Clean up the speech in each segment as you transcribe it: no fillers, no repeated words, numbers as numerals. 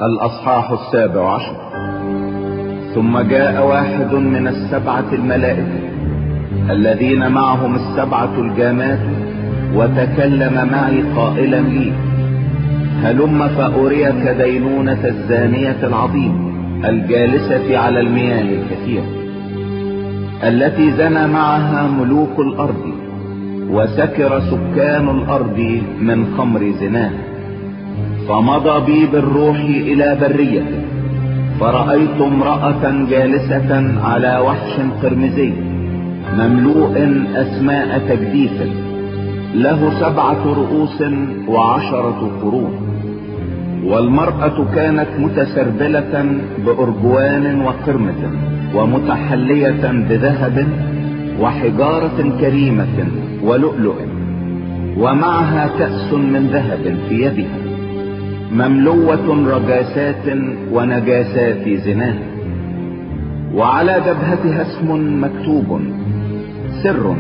الأصحاح 17. ثم جاء واحد من 7 الملائكة الذين معهم 7 الجامات وتكلم معي قائلا لي: هلم فأريك دينونة الزانية العظيمة الجالسة على المياه الكثيرة، التي زنى معها ملوك الأرض وسكر سكان الأرض من خمر زناها. فمضى بي بالروح إلى برية، فرأيت امرأة جالسة على وحش قرمزي مملوء أسماء تجديف، له 7 رؤوس و10 قرون. والمرأة كانت متسربلة بأرجوان وقرمز ومتحلية بذهب وحجارة كريمة ولؤلؤ، ومعها كأس من ذهب في يدها مملوة رجاسات ونجاسات زناها. وعلى جبهتها اسم مكتوب: سر،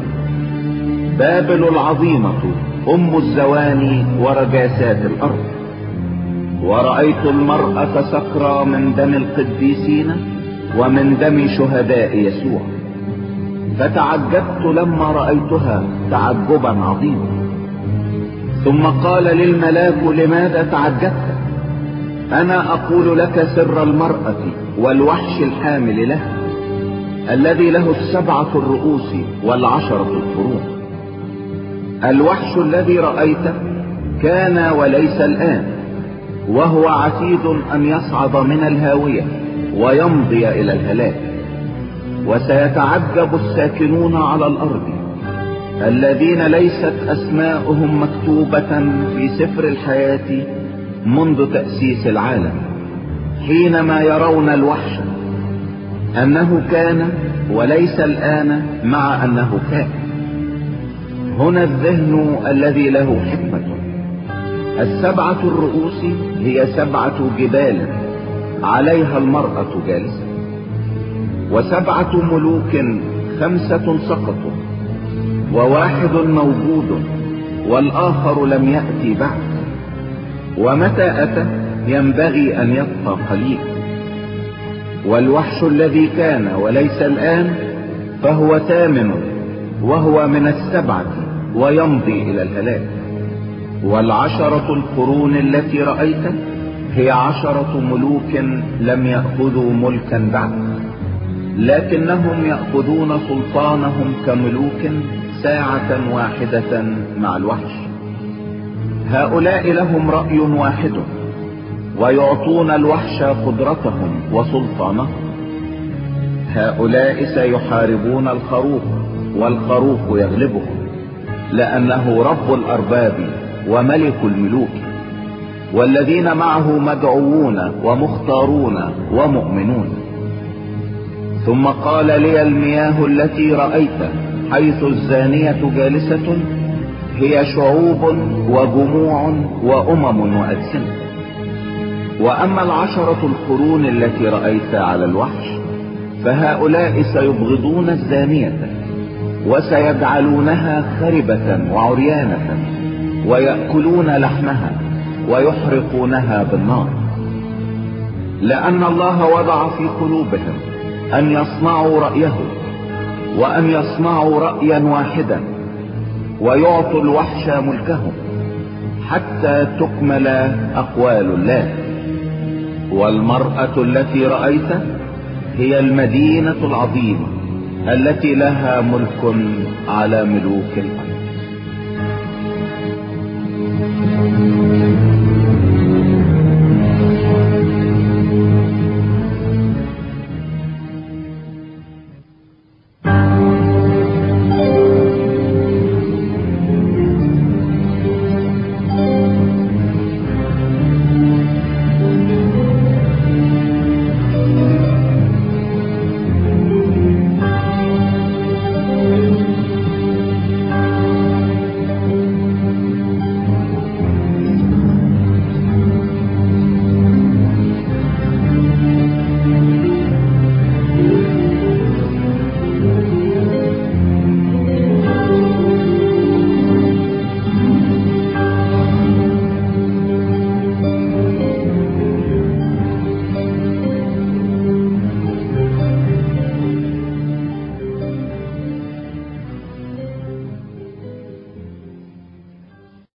بابل العظيمة أم الزواني ورجاسات الأرض. ورأيت المرأة سكرى من دم القديسين ومن دم شهداء يسوع، فتعجبت لما رأيتها تعجبا عظيما. ثم قال للملاك: لماذا تعجبت؟ أنا أقول لك سر المرأة والوحش الحامل لها، الذي له 7 الرؤوس و10 القرون. الوحش الذي رأيته كان وليس الآن، وهو عتيد أن يصعد من الهاوية ويمضي إلى الهلاك. وسيتعجب الساكنون على الأرض الذين ليست أسماؤهم مكتوبة في سفر الحياة منذ تأسيس العالم، حينما يرون الوحش، أنه كان وليس الآن مع أنه كان. هنا الذهن الذي له حكمة. 7 الرؤوس هي 7 جبال عليها المرأة جالسة، و7 ملوك 5 سقطوا، وواحد موجود والآخر لم يأتي بعد، ومتى أتى ينبغي أن يبقى قليل. والوحش الذي كان وليس الآن فهو 8، وهو من 7 ويمضي إلى الهلاك. وال10 القرون التي رأيت هي 10 ملوك لم يأخذوا ملكا بعد، لكنهم يأخذون سلطانهم كملوك ساعة واحدة مع الوحش. هؤلاء لهم رأي واحد، ويعطون الوحش قدرتهم وسلطانهم. هؤلاء سيحاربون الخروف، والخروف يغلبهم، لأنه رب الأرباب وملك الملوك، والذين معه مدعوون ومختارون ومؤمنون. ثم قال لي: المياه التي رأيت حيث الزانية جالسة هي شعوب وجموع وأمم وألسنة. وأما 10 القرون التي رأيت على الوحش فهؤلاء سيبغضون الزانية، وسيجعلونها خربة وعريانة، ويأكلون لحمها ويحرقونها بالنار، لأن الله وضع في قلوبهم أن يصنعوا رأيه، وأن يصنعوا رأيا واحدا، ويعطوا الوحش ملكهم حتى تكمل أقوال الله. والمرأة التي رأيت هي المدينة العظيمة التي لها ملك على ملوك الأرض.